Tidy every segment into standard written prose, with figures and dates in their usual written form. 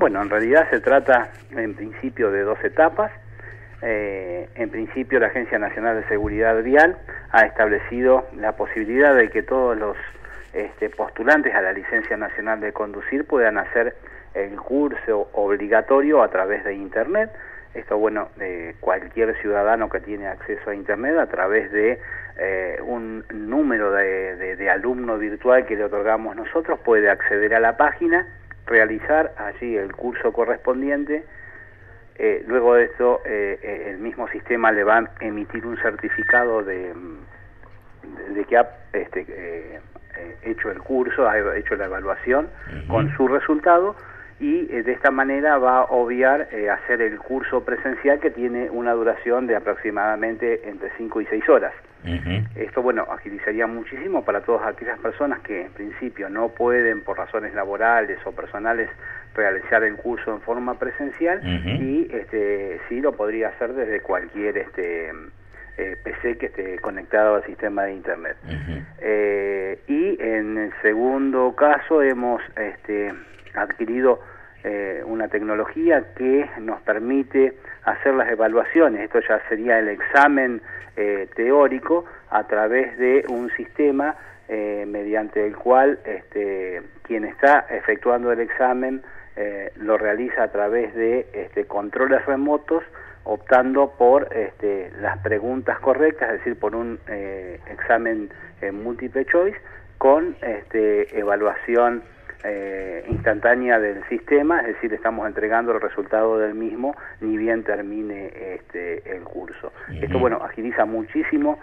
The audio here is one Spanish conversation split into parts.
Bueno, en realidad se trata en principio de 2 etapas. En principio la Agencia Nacional de Seguridad Vial ha establecido la posibilidad de que todos los postulantes a la licencia nacional de conducir puedan hacer el curso obligatorio a través de Internet. Esto, bueno, cualquier ciudadano que tiene acceso a Internet a través de un número de alumno virtual que le otorgamos nosotros, puede acceder a la página, realizar allí el curso correspondiente. Luego de esto, el mismo sistema le va a emitir un certificado de que ha hecho el curso, ha hecho la evaluación con su resultado, y de esta manera va a obviar hacer el curso presencial, que tiene una duración de aproximadamente entre 5 y 6 horas. Esto, bueno, agilizaría muchísimo para todas aquellas personas que en principio no pueden, por razones laborales o personales, realizar el curso en forma presencial, y sí lo podría hacer desde cualquier PC que esté conectado al sistema de Internet. Y en el segundo caso hemos adquirido una tecnología que nos permite hacer las evaluaciones. Esto ya sería el examen teórico a través de un sistema mediante el cual quien está efectuando el examen lo realiza a través de controles remotos, optando por las preguntas correctas, es decir, por un examen múltiple choice con evaluación instantánea del sistema, es decir, estamos entregando el resultado del mismo ni bien termine el curso. Esto, bueno, agiliza muchísimo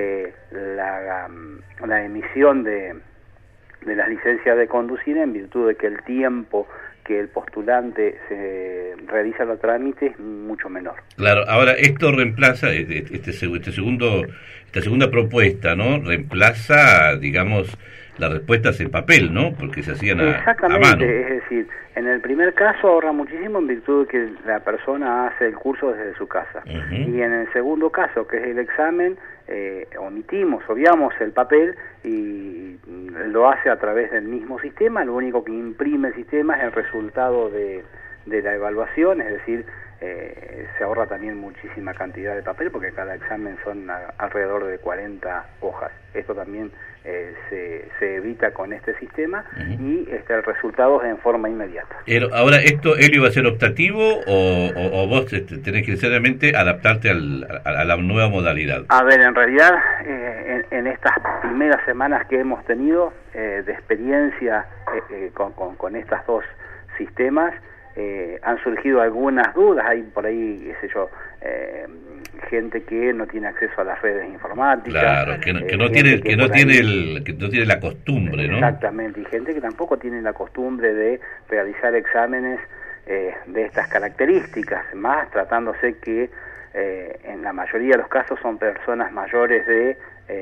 la emisión de las licencias de conducir, en virtud de que el tiempo que el postulante se realiza los trámites es mucho menor. Claro, ahora esto reemplaza esta segunda propuesta, ¿no? Reemplaza, digamos, las respuestas en papel, ¿no? Porque se hacían a mano. Exactamente, es decir, en el primer caso ahorra muchísimo en virtud de que la persona hace el curso desde su casa. Y en el segundo caso, que es el examen, obviamos el papel y lo hace a través del mismo sistema. Lo único que imprime el sistema es el resultado de la evaluación, es decir, se ahorra también muchísima cantidad de papel, porque cada examen son alrededor de 40 hojas. Esto también se evita con este sistema, y el resultado es en forma inmediata. Ahora, ¿esto, Helio, va a ser optativo o vos tenés que necesariamente adaptarte a la nueva modalidad? A ver, en realidad, en estas primeras semanas que hemos tenido de experiencia con estos 2 sistemas, han surgido algunas dudas. Hay por ahí, qué sé yo, gente que no tiene acceso a las redes informáticas. Claro, que no tiene la costumbre, ¿no? Exactamente, y gente que tampoco tiene la costumbre de realizar exámenes de estas características, más tratándose que en la mayoría de los casos son personas mayores de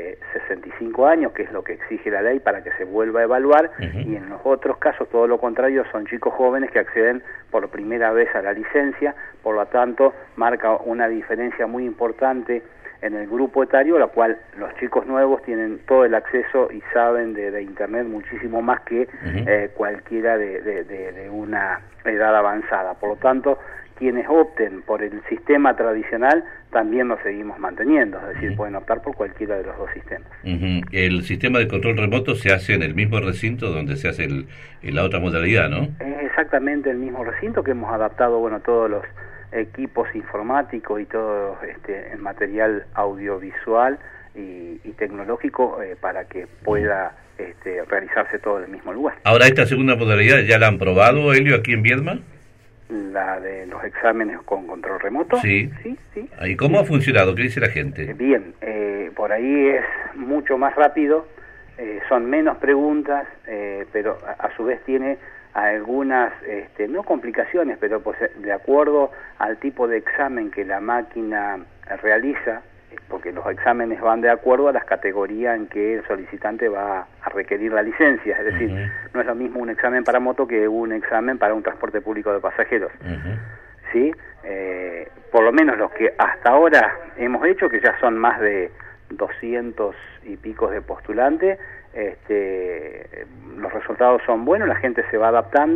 65 años, que es lo que exige la ley para que se vuelva a evaluar, y en los otros casos todo lo contrario, son chicos jóvenes que acceden por primera vez a la licencia. Por lo tanto, marca una diferencia muy importante en el grupo etario, la cual los chicos nuevos tienen todo el acceso y saben de Internet muchísimo más que cualquiera de una edad avanzada. Por lo tanto, quienes opten por el sistema tradicional también lo seguimos manteniendo, es decir, pueden optar por cualquiera de los 2 sistemas. El sistema de control remoto se hace en el mismo recinto donde se hace la otra modalidad, ¿no? Es exactamente el mismo recinto, que hemos adaptado, bueno, todos los equipos informáticos y todo el material audiovisual y tecnológico para que pueda realizarse todo en el mismo lugar. Ahora, esta segunda modalidad, ¿ya la han probado, Helio, aquí en Viedma? La de los exámenes con control remoto. Sí. ¿Y cómo ha funcionado? ¿Qué dice la gente? Bien, por ahí es mucho más rápido, son menos preguntas, pero a su vez tiene algunas, no complicaciones, pero pues de acuerdo al tipo de examen que la máquina realiza, porque los exámenes van de acuerdo a las categorías en que el solicitante va a requerir la licencia, es decir, no es lo mismo un examen para moto que un examen para un transporte público de pasajeros. ¿Sí? Por lo menos los que hasta ahora hemos hecho, que ya son más de 200 y pico de postulantes, los resultados son buenos, la gente se va adaptando,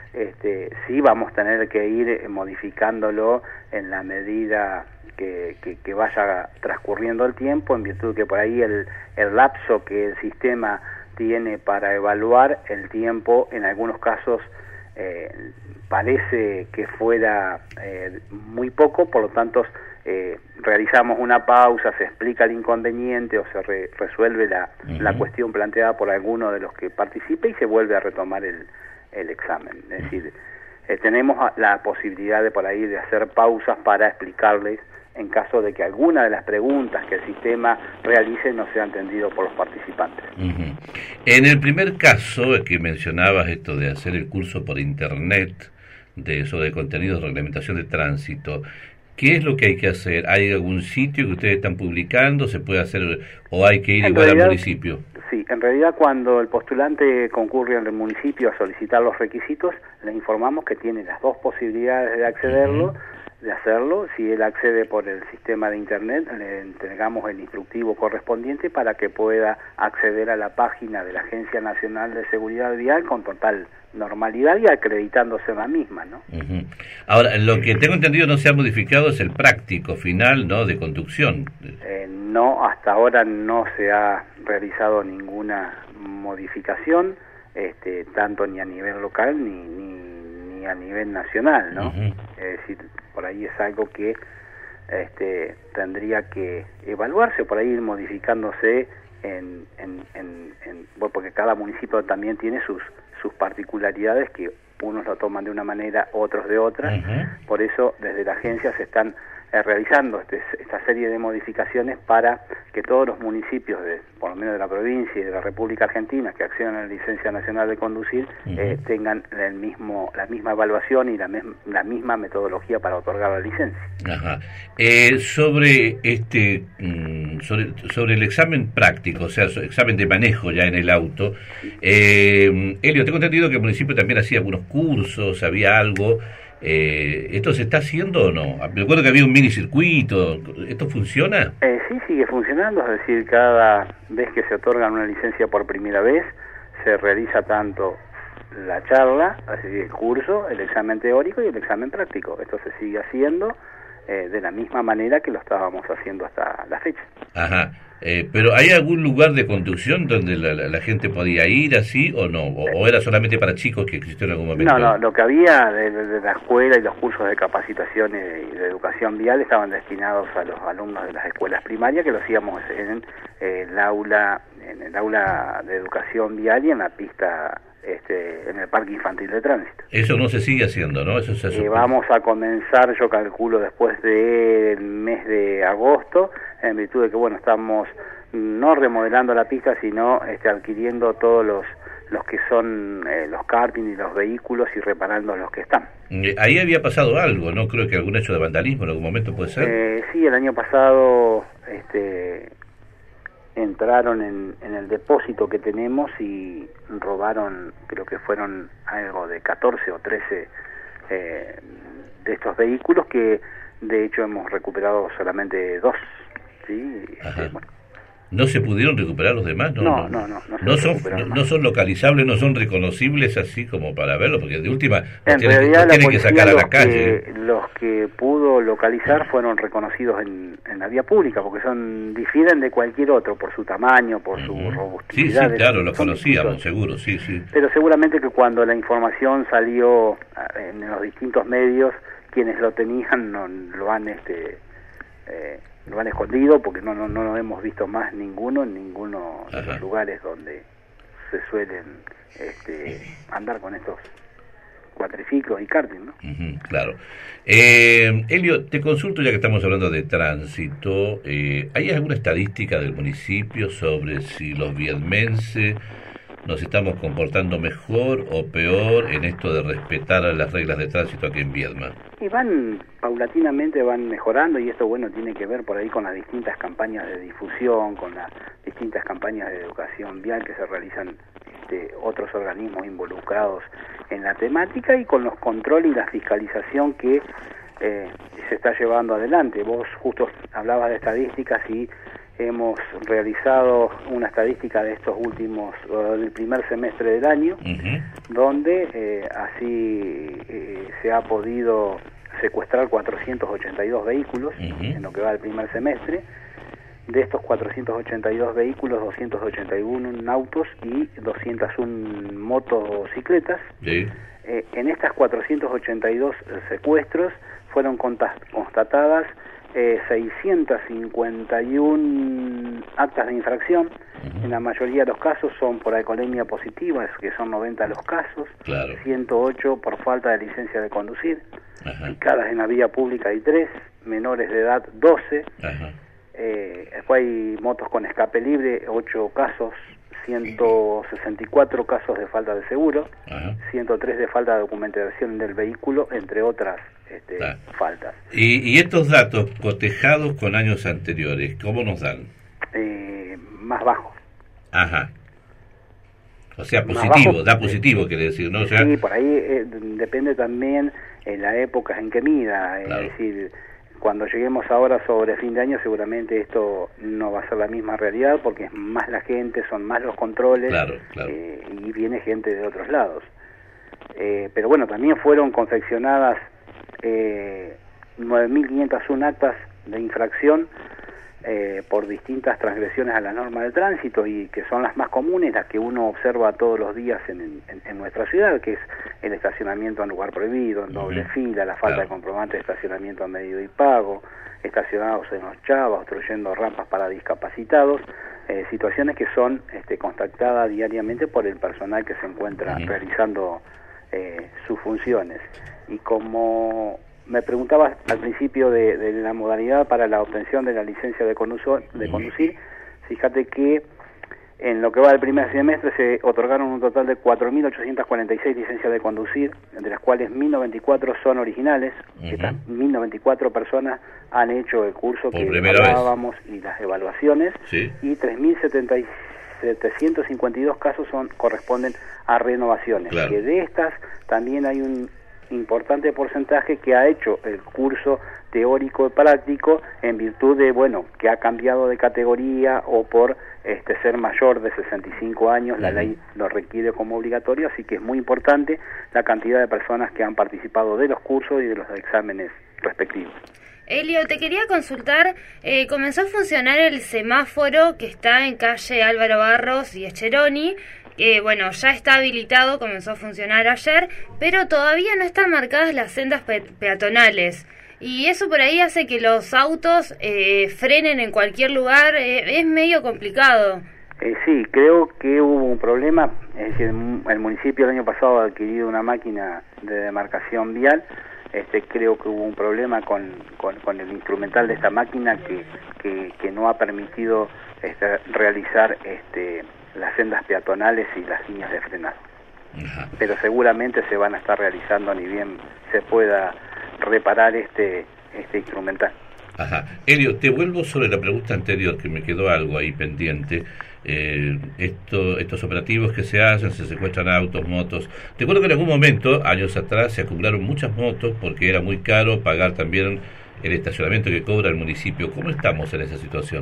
sí vamos a tener que ir modificándolo en la medida que vaya transcurriendo el tiempo, en virtud que por ahí el lapso que el sistema tiene para evaluar el tiempo, en algunos casos parece que fuera muy poco, por lo tanto realizamos una pausa, se explica el inconveniente o se resuelve la cuestión planteada por alguno de los que participe y se vuelve a retomar el examen. Es decir, tenemos la posibilidad de por ahí de hacer pausas para explicarles en caso de que alguna de las preguntas que el sistema realice no sea entendido por los participantes. En el primer caso que mencionabas esto de hacer el curso por internet sobre contenidos de reglamentación de tránsito, ¿qué es lo que hay que hacer? ¿Hay algún sitio que ustedes están publicando? ¿Se puede hacer o hay que ir igual al municipio? Sí, en realidad cuando el postulante concurre en el municipio a solicitar los requisitos, le informamos que tiene las dos posibilidades de accederlo, de hacerlo. Si él accede por el sistema de internet, le entregamos el instructivo correspondiente para que pueda acceder a la página de la Agencia Nacional de Seguridad Vial con total normalidad y acreditándose en la misma, ¿no? Ahora, lo que tengo entendido no se ha modificado es el práctico final, ¿no?, de conducción. No, hasta ahora no se ha realizado ninguna modificación, tanto ni a nivel local ni a nivel nacional, ¿no? Es decir, por ahí es algo que tendría que evaluarse, por ahí ir modificándose bueno, porque cada municipio también tiene sus particularidades, que unos lo toman de una manera, otros de otra. Por eso desde la agencia se están realizando esta serie de modificaciones para que todos los municipios, por lo menos de la provincia y de la República Argentina, que accedan a la licencia nacional de conducir, tengan la misma evaluación y la misma metodología para otorgar la licencia. Sobre el examen práctico, o sea, examen de manejo ya en el auto, Elio, tengo entendido que el municipio también hacía algunos cursos, había algo. ¿Esto se está haciendo o no? Me acuerdo que había un minicircuito. ¿Esto funciona? Sí, sigue funcionando. Es decir, cada vez que se otorga una licencia por primera vez, se realiza tanto la charla, es decir, el curso, el examen teórico y el examen práctico. Esto se sigue haciendo de la misma manera que lo estábamos haciendo hasta la fecha. Pero ¿hay algún lugar de conducción donde la gente podía ir así o no? ¿O era solamente para chicos que existió en algún momento? No, lo que había de la escuela y los cursos de capacitación y de educación vial estaban destinados a los alumnos de las escuelas primarias, que lo hacíamos en el aula de educación vial y en la pista, en el parque infantil de tránsito. Eso no se sigue haciendo, ¿no? Eso vamos a comenzar, yo calculo, después del mes de agosto, en virtud de que, bueno, estamos no remodelando la pista, sino adquiriendo todos los que son los karting y los vehículos y reparando los que están. Ahí había pasado algo, ¿no? Creo que algún hecho de vandalismo en algún momento, ¿puede ser? Sí, el año pasado entraron en el depósito que tenemos y robaron, creo que fueron algo de 14 o 13 de estos vehículos, que de hecho hemos recuperado solamente 2. ¿Sí? Bueno. ¿No se pudieron recuperar los demás? No son localizables, no son reconocibles así como para verlo, porque de última en realidad tienen que sacar a la calle. Los que pudo localizar fueron reconocidos en la vía pública, porque difieren de cualquier otro por su tamaño, por su robusticidad. Sí, claro, los conocíamos, seguro, sí. Pero seguramente que cuando la información salió en los distintos medios, quienes lo tenían lo han escondido, porque no hemos visto más ninguno en ninguno de los lugares donde se suelen andar con estos cuatriciclos y karting, ¿no? Claro. Elio, te consulto, ya que estamos hablando de tránsito, ¿hay alguna estadística del municipio sobre si los viedmenses nos estamos comportando mejor o peor en esto de respetar las reglas de tránsito aquí en Viedma? Y paulatinamente van mejorando, y esto, bueno, tiene que ver por ahí con las distintas campañas de difusión, con las distintas campañas de educación vial que se realizan otros organismos involucrados en la temática, y con los controles y la fiscalización que se está llevando adelante. Vos justo hablabas de estadísticas y hemos realizado una estadística de estos últimos, del primer semestre del año, donde así se ha podido secuestrar 482 vehículos en lo que va del primer semestre. De estos 482 vehículos, 281 autos y 201 motocicletas. Sí. En estas 482 secuestros fueron constatadas 651 actas de infracción. En la mayoría de los casos son por alcoholemia positiva, que son 90 los casos. Claro. 108 por falta de licencia de conducir. Picadas en la vía pública hay 3, menores de edad 12. Después hay motos con escape libre, 8 casos, 164 casos de falta de seguro, 103 de falta de documentación del vehículo, entre otras faltas. ¿Y estos datos cotejados con años anteriores, cómo nos dan? Más bajos. O sea, positivo, da positivo, quiere decir, ¿no? O sea, sí, por ahí depende también en la época en que mida, claro. Es decir, cuando lleguemos ahora sobre fin de año seguramente esto no va a ser la misma realidad porque es más la gente, son más los controles. Claro. Y viene gente de otros lados. Pero bueno, también fueron confeccionadas 9.501 actas de infracción por distintas transgresiones a la norma de tránsito y que son las más comunes, las que uno observa todos los días en nuestra ciudad, que es el estacionamiento en lugar prohibido, en doble fila, la falta de comprobante de estacionamiento en medio y pago, estacionados en los chavas, obstruyendo rampas para discapacitados, situaciones que son constatadas diariamente por el personal que se encuentra realizando sus funciones. Y como me preguntabas al principio de la modalidad para la obtención de la licencia de conducir, fíjate que en lo que va del primer semestre se otorgaron un total de 4.846 licencias de conducir, de las cuales 1.094 son originales. Estas 1.094 personas han hecho el curso que hablábamos y las evaluaciones, y 3.752 casos corresponden a renovaciones. Claro. Que de estas también hay un importante porcentaje que ha hecho el curso teórico y práctico en virtud de, que ha cambiado de categoría o por ser mayor de 65 años, la ley lo requiere como obligatorio, así que es muy importante la cantidad de personas que han participado de los cursos y de los exámenes respectivos. Elio, te quería consultar, comenzó a funcionar el semáforo que está en calle Álvaro Barros y Escheroni, ya está habilitado, comenzó a funcionar ayer, pero todavía no están marcadas las sendas peatonales. Y eso por ahí hace que los autos frenen en cualquier lugar, es medio complicado. Sí, creo que hubo un problema, es decir, el municipio el año pasado ha adquirido una máquina de demarcación vial, creo que hubo un problema con el instrumental de esta máquina que no ha permitido realizar las sendas peatonales y las líneas de frenado. Pero seguramente se van a estar realizando ni bien se pueda reparar este instrumental. Elio, te vuelvo sobre la pregunta anterior, que me quedó algo ahí pendiente. Estos operativos que se hacen, se secuestran autos, motos. Te acuerdo que en algún momento, años atrás, se acumularon muchas motos porque era muy caro pagar también el estacionamiento que cobra el municipio. ¿Cómo estamos en esa situación?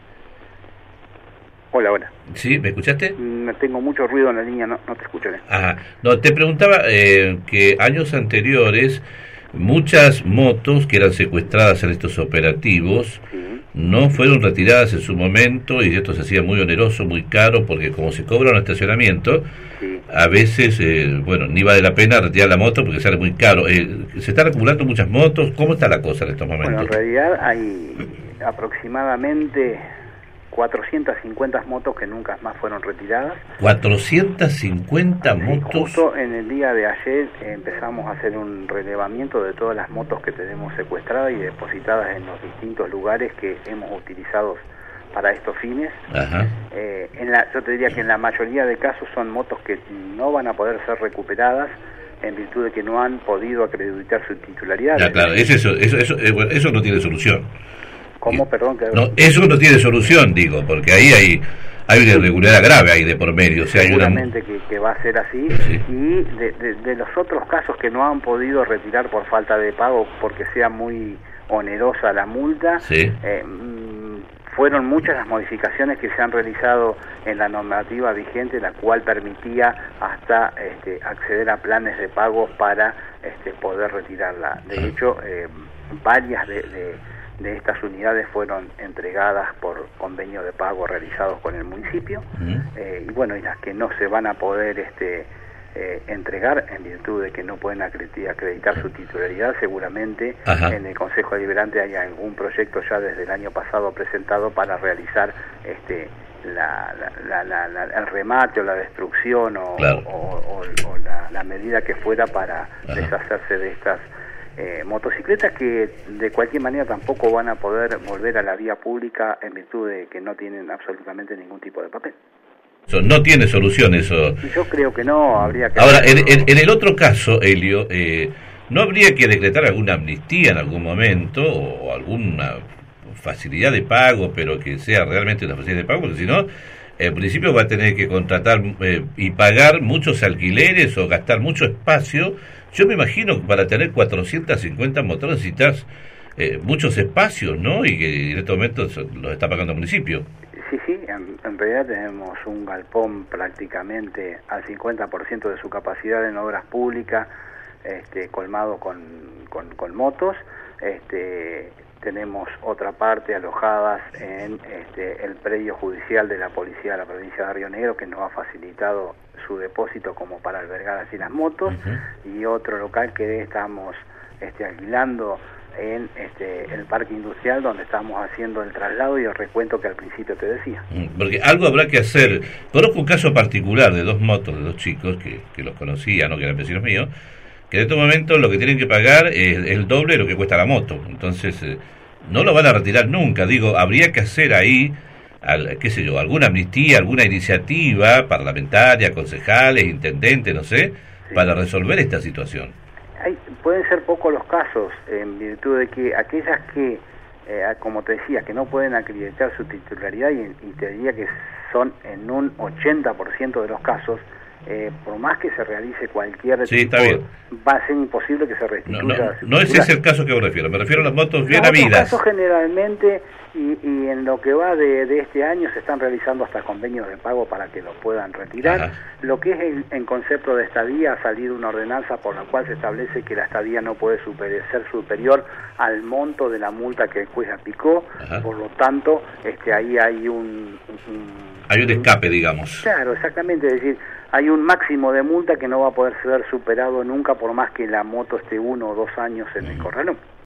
Hola. ¿Sí? ¿Me escuchaste? Tengo mucho ruido en la línea, no te escucho bien. No, te preguntaba que años anteriores muchas motos que eran secuestradas en estos operativos no fueron retiradas en su momento y esto se hacía muy oneroso, muy caro, porque como se cobra un estacionamiento, a veces, ni vale la pena retirar la moto porque sale muy caro. ¿Se están acumulando muchas motos? ¿Cómo está la cosa en estos momentos? Bueno, en realidad hay aproximadamente 450 motos que nunca más fueron retiradas. 450 motos. Justo en el día de ayer empezamos a hacer un relevamiento de todas las motos que tenemos secuestradas y depositadas en los distintos lugares que hemos utilizado para estos fines. Yo te diría que en la mayoría de casos son motos que no van a poder ser recuperadas en virtud de que no han podido acreditar su titularidad. Claro, eso no tiene solución. ¿Cómo? Perdón. No, eso no tiene solución, digo, porque ahí hay una irregularidad grave ahí de por medio. Seguramente que va a ser así. Y de los otros casos que no han podido retirar por falta de pago porque sea muy onerosa la multa, fueron muchas las modificaciones que se han realizado en la normativa vigente, la cual permitía hasta acceder a planes de pagos para poder retirarla. De hecho, varias de estas unidades fueron entregadas por convenio de pago realizados con el municipio, y bueno, y las que no se van a poder entregar en virtud de que no pueden acreditar su titularidad, seguramente en el Consejo Deliberante hay algún proyecto ya desde el año pasado presentado para realizar el remate o la destrucción o la medida que fuera para deshacerse de estas motocicletas, que de cualquier manera tampoco van a poder volver a la vía pública en virtud de que no tienen absolutamente ningún tipo de papel. No tiene solución eso. Yo creo que no, habría que... Ahora, en el otro caso, Helio, ¿no habría que decretar alguna amnistía en algún momento o alguna facilidad de pago, pero que sea realmente una facilidad de pago? Porque si no, en principio va a tener que contratar y pagar muchos alquileres o gastar mucho espacio. Yo me imagino que para tener 450 motores necesitas muchos espacios, ¿no? Y que en estos momentos los está pagando el municipio. Sí, en realidad tenemos un galpón prácticamente al 50% de su capacidad en obras públicas, colmado con motos. Tenemos otra parte alojadas en el predio judicial de la policía de la provincia de Río Negro, que nos ha facilitado su depósito como para albergar así las motos, y otro local que estamos alquilando en el parque industrial, donde estamos haciendo el traslado y el recuento que al principio te decía. Porque algo habrá que hacer. Conozco un caso particular de dos motos, de dos chicos que los conocía, ¿no? Que eran vecinos míos, que en estos momentos lo que tienen que pagar es el doble de lo que cuesta la moto. Entonces, no lo van a retirar nunca. Digo, habría que hacer ahí, qué sé yo, alguna amnistía, alguna iniciativa parlamentaria, concejales, intendentes, no sé, para resolver esta situación. Pueden ser pocos los casos, en virtud de que aquellas que, como te decía, que no pueden acreditar su titularidad, y te diría que son en un 80% de los casos, por más que se realice cualquier tipo, va a ser imposible que se restituya. No ese es el caso que me refiero a las motos bien habidas. En casos generalmente, y en lo que va de este año, se están realizando hasta convenios de pago para que lo puedan retirar. Lo que es en concepto de estadía, ha salido una ordenanza por la cual se establece que la estadía no puede ser superior al monto de la multa que el juez aplicó. Por lo tanto, ahí hay un escape, digamos. Claro, exactamente, es decir, hay un máximo de multa que no va a poder ser superado nunca, por más que la moto esté 1 o 2 años en el corralón.